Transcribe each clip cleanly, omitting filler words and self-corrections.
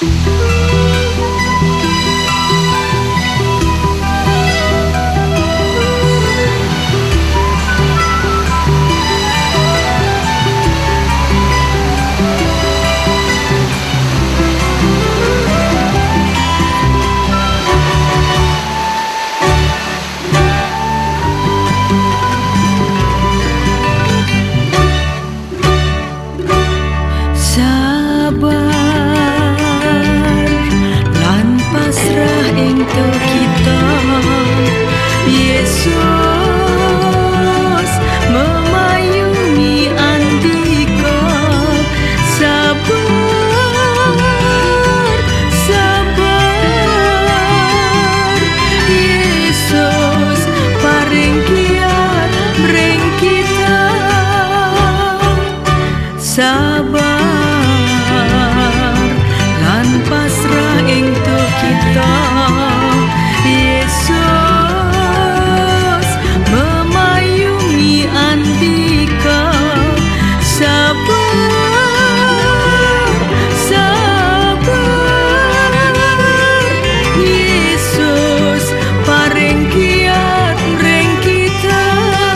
Sabar lan pasrah untuk kita. Yesus memayungi andika. Sabar, sabar, Yesus paring kiat ring kita.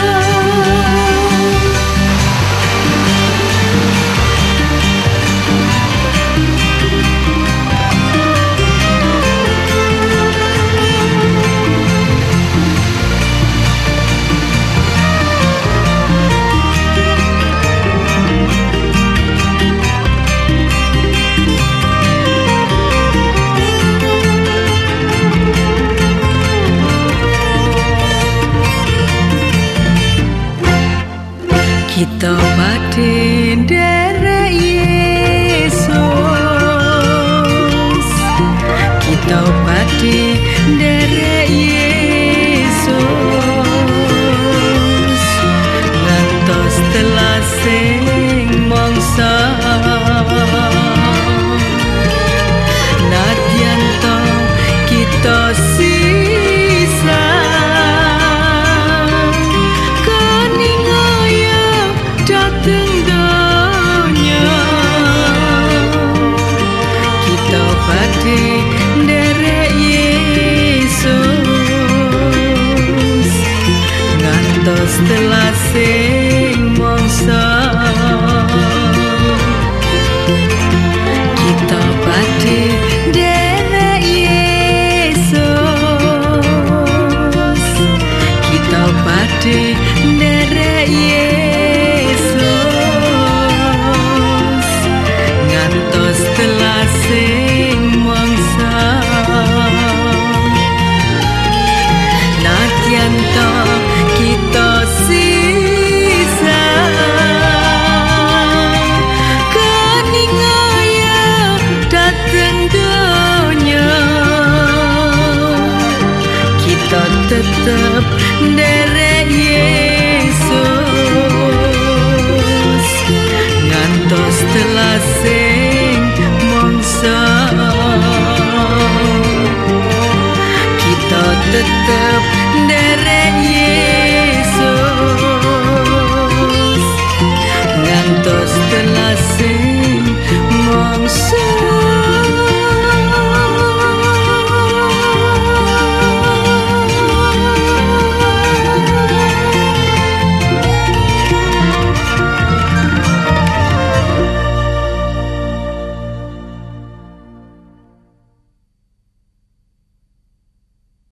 Kita badhe nderek Yesus, kita badhe nderek Yesus, ngantos telasing mangsa. Nadyan to kita sisa dateng donya, kita badhe nderek Yesus, ngantos telasing mangsa. Kita badhe nderek Yesus, kita badhe nderek Yesus, ngantos telasing mangsa. Nadyan to kita sisa keningaya dateng donya, kita tetep nderek Yesus, ngantos telasing mangsa. Kita tetep